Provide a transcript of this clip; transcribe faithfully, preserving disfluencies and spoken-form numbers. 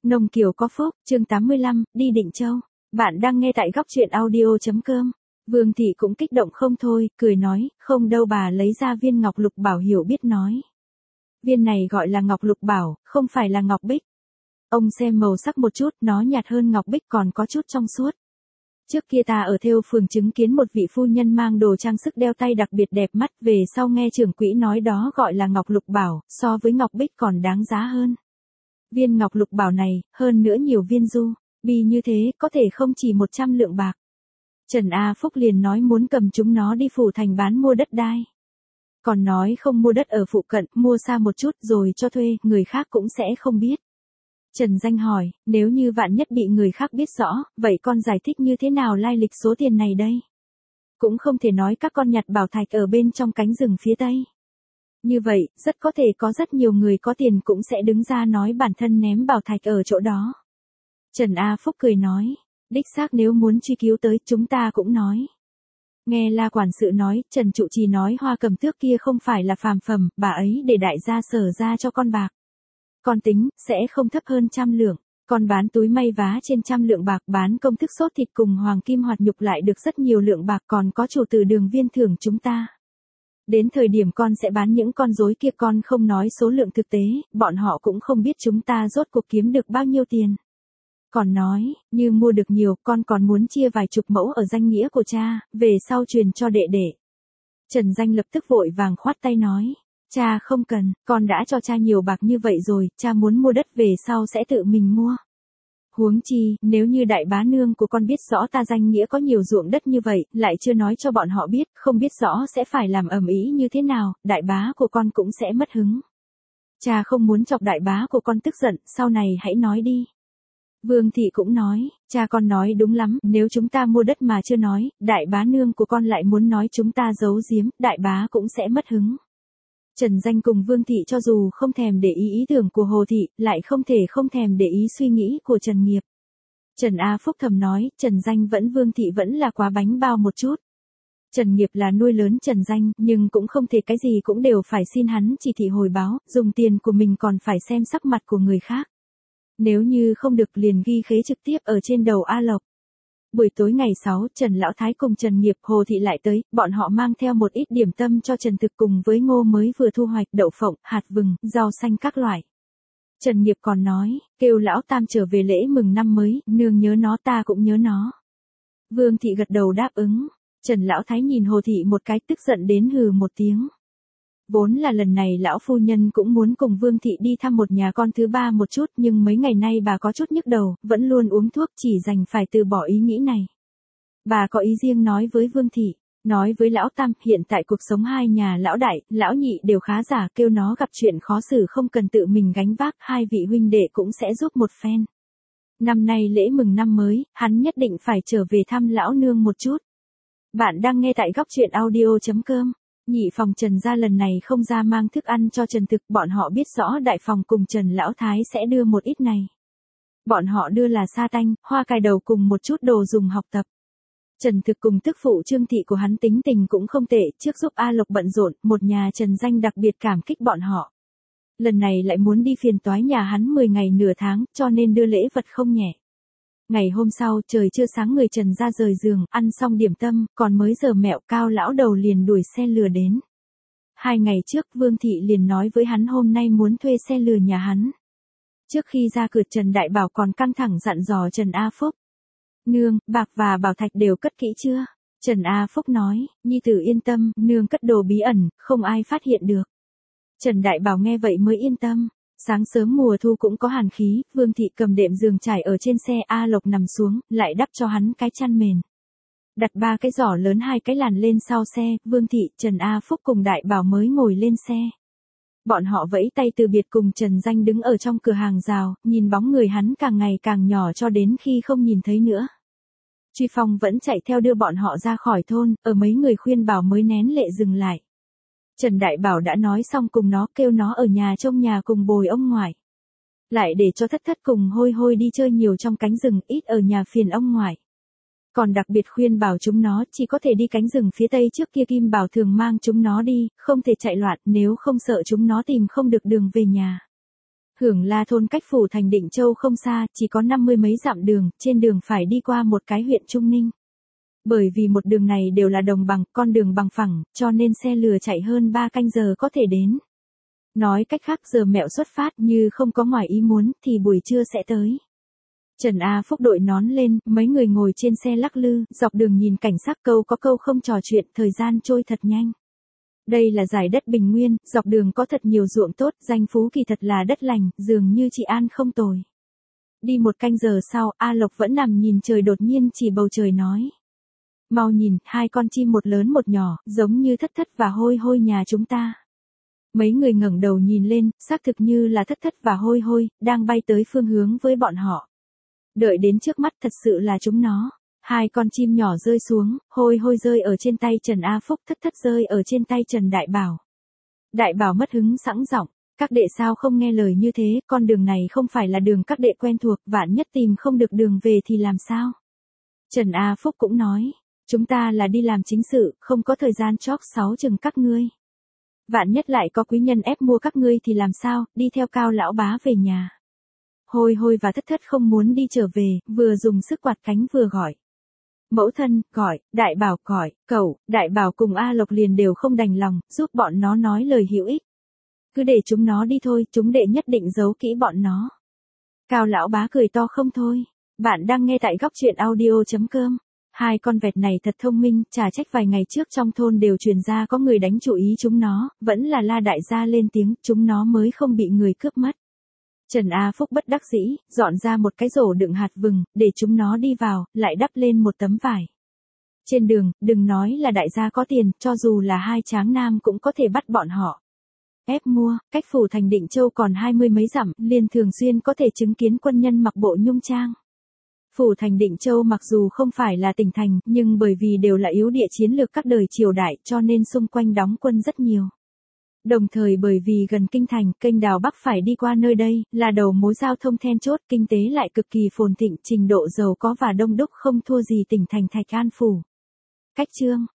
Nông Kiều có phúc, chương tám mươi lăm, đi Định Châu. Bạn đang nghe tại góc truyện audio.com. Vương Thị cũng kích động không thôi, cười nói, không đâu bà, lấy ra viên ngọc lục bảo hiểu biết nói. Viên này gọi là ngọc lục bảo, không phải là ngọc bích. Ông xem màu sắc một chút, nó nhạt hơn ngọc bích còn có chút trong suốt. Trước kia ta ở Thêu Phường chứng kiến một vị phu nhân mang đồ trang sức đeo tay đặc biệt đẹp mắt, về sau nghe trưởng quỹ nói đó gọi là ngọc lục bảo, so với ngọc bích còn đáng giá hơn. Viên ngọc lục bảo này, hơn nữa nhiều viên du, bi như thế, có thể không chỉ một trăm lượng bạc. Trần A Phúc liền nói muốn cầm chúng nó đi phủ thành bán mua đất đai. Còn nói không mua đất ở phụ cận, mua xa một chút rồi cho thuê, người khác cũng sẽ không biết. Trần Danh hỏi, nếu như vạn nhất bị người khác biết rõ, vậy con giải thích như thế nào lai lịch số tiền này đây? Cũng không thể nói các con nhặt bảo thạch ở bên trong cánh rừng phía tây. Như vậy, rất có thể có rất nhiều người có tiền cũng sẽ đứng ra nói bản thân ném bảo thạch ở chỗ đó. Trần A Phúc cười nói, đích xác nếu muốn truy cứu tới chúng ta cũng nói. Nghe La quản sự nói, Trần Trụ Trì nói hoa cầm tước kia không phải là phàm phẩm, bà ấy để đại gia Sở ra cho con bạc. Con tính, sẽ không thấp hơn trăm lượng. Con bán túi may vá trên trăm lượng bạc, bán công thức sốt thịt cùng hoàng kim hoạt nhục lại được rất nhiều lượng bạc, còn có chủ từ đường viên thưởng chúng ta. Đến thời điểm con sẽ bán những con rối kia, con không nói số lượng thực tế, bọn họ cũng không biết chúng ta rốt cuộc kiếm được bao nhiêu tiền. Còn nói, như mua được nhiều, con còn muốn chia vài chục mẫu ở danh nghĩa của cha, về sau truyền cho đệ đệ. Trần Danh lập tức vội vàng khoát tay nói, cha không cần, con đã cho cha nhiều bạc như vậy rồi, cha muốn mua đất về sau sẽ tự mình mua. Huống chi, nếu như đại bá nương của con biết rõ ta danh nghĩa có nhiều ruộng đất như vậy, lại chưa nói cho bọn họ biết, không biết rõ sẽ phải làm ầm ĩ như thế nào, đại bá của con cũng sẽ mất hứng. Cha không muốn chọc đại bá của con tức giận, sau này hãy nói đi. Vương Thị cũng nói, cha con nói đúng lắm, nếu chúng ta mua đất mà chưa nói, đại bá nương của con lại muốn nói chúng ta giấu giếm, đại bá cũng sẽ mất hứng. Trần Danh cùng Vương Thị cho dù không thèm để ý ý tưởng của Hồ Thị, lại không thể không thèm để ý suy nghĩ của Trần Nghiệp. Trần A Phúc thầm nói, Trần Danh vẫn Vương Thị vẫn là quá bánh bao một chút. Trần Nghiệp là nuôi lớn Trần Danh, nhưng cũng không thể cái gì cũng đều phải xin hắn chỉ thị hồi báo, dùng tiền của mình còn phải xem sắc mặt của người khác. Nếu như không được liền ghi khế trực tiếp ở trên đầu A Lộc. Buổi tối ngày sáu, Trần Lão Thái cùng Trần Nghiệp, Hồ Thị lại tới, bọn họ mang theo một ít điểm tâm cho Trần Thực cùng với ngô mới vừa thu hoạch, đậu phộng, hạt vừng, rau xanh các loại. Trần Nghiệp còn nói, kêu Lão Tam trở về lễ mừng năm mới, nương nhớ nó ta cũng nhớ nó. Vương Thị gật đầu đáp ứng. Trần Lão Thái nhìn Hồ Thị một cái tức giận đến hừ một tiếng. Vốn là lần này lão phu nhân cũng muốn cùng Vương Thị đi thăm một nhà con thứ ba một chút, nhưng mấy ngày nay bà có chút nhức đầu, vẫn luôn uống thuốc, chỉ dành phải từ bỏ ý nghĩ này. Bà có ý riêng nói với Vương Thị, nói với Lão Tam, hiện tại cuộc sống hai nhà lão đại, lão nhị đều khá giả, kêu nó gặp chuyện khó xử không cần tự mình gánh vác, hai vị huynh đệ cũng sẽ giúp một phen. Năm nay lễ mừng năm mới, hắn nhất định phải trở về thăm lão nương một chút. Bạn đang nghe tại góc truyện audio.com. Nhị phòng Trần gia lần này không ra mang thức ăn cho Trần Thực, bọn họ biết rõ đại phòng cùng Trần Lão Thái sẽ đưa một ít này. Bọn họ đưa là sa tanh, hoa cải đầu cùng một chút đồ dùng học tập. Trần Thực cùng tức phụ Trương Thị của hắn tính tình cũng không tệ, trước giúp A Lộc bận rộn, một nhà Trần Danh đặc biệt cảm kích bọn họ. Lần này lại muốn đi phiền toái nhà hắn mười ngày nửa tháng, cho nên đưa lễ vật không nhẹ. Ngày hôm sau, trời chưa sáng người Trần ra rời giường, ăn xong điểm tâm, còn mới giờ mẹo, Cao lão đầu liền đuổi xe lừa đến. Hai ngày trước, Vương Thị liền nói với hắn hôm nay muốn thuê xe lừa nhà hắn. Trước khi ra cửa Trần Đại Bảo còn căng thẳng dặn dò Trần A Phúc. Nương, bạc và bảo thạch đều cất kỹ chưa? Trần A Phúc nói, nhi tử yên tâm, nương cất đồ bí ẩn, không ai phát hiện được. Trần Đại Bảo nghe vậy mới yên tâm. Sáng sớm mùa thu cũng có hàn khí, Vương Thị cầm đệm giường trải ở trên xe, A Lộc nằm xuống, lại đắp cho hắn cái chăn mền. Đặt ba cái giỏ lớn hai cái làn lên sau xe, Vương Thị, Trần A Phúc cùng Đại Bảo mới ngồi lên xe. Bọn họ vẫy tay từ biệt cùng Trần Danh đứng ở trong cửa hàng rào, nhìn bóng người hắn càng ngày càng nhỏ cho đến khi không nhìn thấy nữa. Truy Phong vẫn chạy theo đưa bọn họ ra khỏi thôn, ở mấy người khuyên bảo mới nén lệ dừng lại. Trần Đại Bảo đã nói xong cùng nó, kêu nó ở nhà trông nhà cùng bồi ông ngoại. Lại để cho Thất Thất cùng Hôi Hôi đi chơi nhiều trong cánh rừng, ít ở nhà phiền ông ngoại. Còn đặc biệt khuyên bảo chúng nó chỉ có thể đi cánh rừng phía tây trước kia Kim Bảo thường mang chúng nó đi, không thể chạy loạn nếu không sợ chúng nó tìm không được đường về nhà. Hưởng La thôn cách phủ thành Định Châu không xa, chỉ có năm mươi mấy dặm đường, trên đường phải đi qua một cái huyện Trung Ninh. Bởi vì một đường này đều là đồng bằng, con đường bằng phẳng, cho nên xe lừa chạy hơn ba canh giờ có thể đến. Nói cách khác giờ mẹo xuất phát như không có ngoài ý muốn thì buổi trưa sẽ tới. Trần A Phúc đội nón lên, mấy người ngồi trên xe lắc lư, dọc đường nhìn cảnh sắc câu có câu không trò chuyện, thời gian trôi thật nhanh. Đây là giải đất bình nguyên, dọc đường có thật nhiều ruộng tốt, danh phú kỳ thật là đất lành, dường như chị An không tồi. Đi một canh giờ sau, A Lộc vẫn nằm nhìn trời đột nhiên chỉ bầu trời nói. Mau nhìn, hai con chim một lớn một nhỏ, giống như Thất Thất và Hôi Hôi nhà chúng ta. Mấy người ngẩng đầu nhìn lên, xác thực như là Thất Thất và Hôi Hôi, đang bay tới phương hướng với bọn họ. Đợi đến trước mắt thật sự là chúng nó. Hai con chim nhỏ rơi xuống, Hôi Hôi rơi ở trên tay Trần A Phúc, Thất Thất rơi ở trên tay Trần Đại Bảo. Đại Bảo mất hứng sẵn giọng, các đệ sao không nghe lời như thế, con đường này không phải là đường các đệ quen thuộc, vạn nhất tìm không được đường về thì làm sao? Trần A Phúc cũng nói, chúng ta là đi làm chính sự, không có thời gian chót sáu chừng các ngươi. Vạn nhất lại có quý nhân ép mua các ngươi thì làm sao, đi theo Cao lão bá về nhà. Hôi Hôi và Thất Thất không muốn đi trở về, vừa dùng sức quạt cánh vừa gọi. Mẫu thân, gọi, Đại Bảo gọi, cậu, Đại Bảo cùng A Lộc liền đều không đành lòng, giúp bọn nó nói lời hữu ích. Cứ để chúng nó đi thôi, chúng đệ nhất định giấu kỹ bọn nó. Cao lão bá cười to không thôi. Bạn đang nghe tại góc truyện audio chấm com. Hai con vẹt này thật thông minh, chả trách vài ngày trước trong thôn đều truyền ra có người đánh chủ ý chúng nó, vẫn là La đại gia lên tiếng, chúng nó mới không bị người cướp mất. Trần A Phúc bất đắc dĩ, dọn ra một cái rổ đựng hạt vừng, để chúng nó đi vào, lại đắp lên một tấm vải. Trên đường, đừng nói là đại gia có tiền, cho dù là hai tráng nam cũng có thể bắt bọn họ. Ép mua, cách phủ thành Định Châu còn hai mươi mấy dặm, liền thường xuyên có thể chứng kiến quân nhân mặc bộ nhung trang. Phủ thành Định Châu mặc dù không phải là tỉnh thành, nhưng bởi vì đều là yếu địa chiến lược các đời triều đại cho nên xung quanh đóng quân rất nhiều. Đồng thời bởi vì gần kinh thành, kênh đào Bắc phải đi qua nơi đây, là đầu mối giao thông then chốt, kinh tế lại cực kỳ phồn thịnh, trình độ giàu có và đông đúc không thua gì tỉnh thành Thạch An Phủ. Cách chương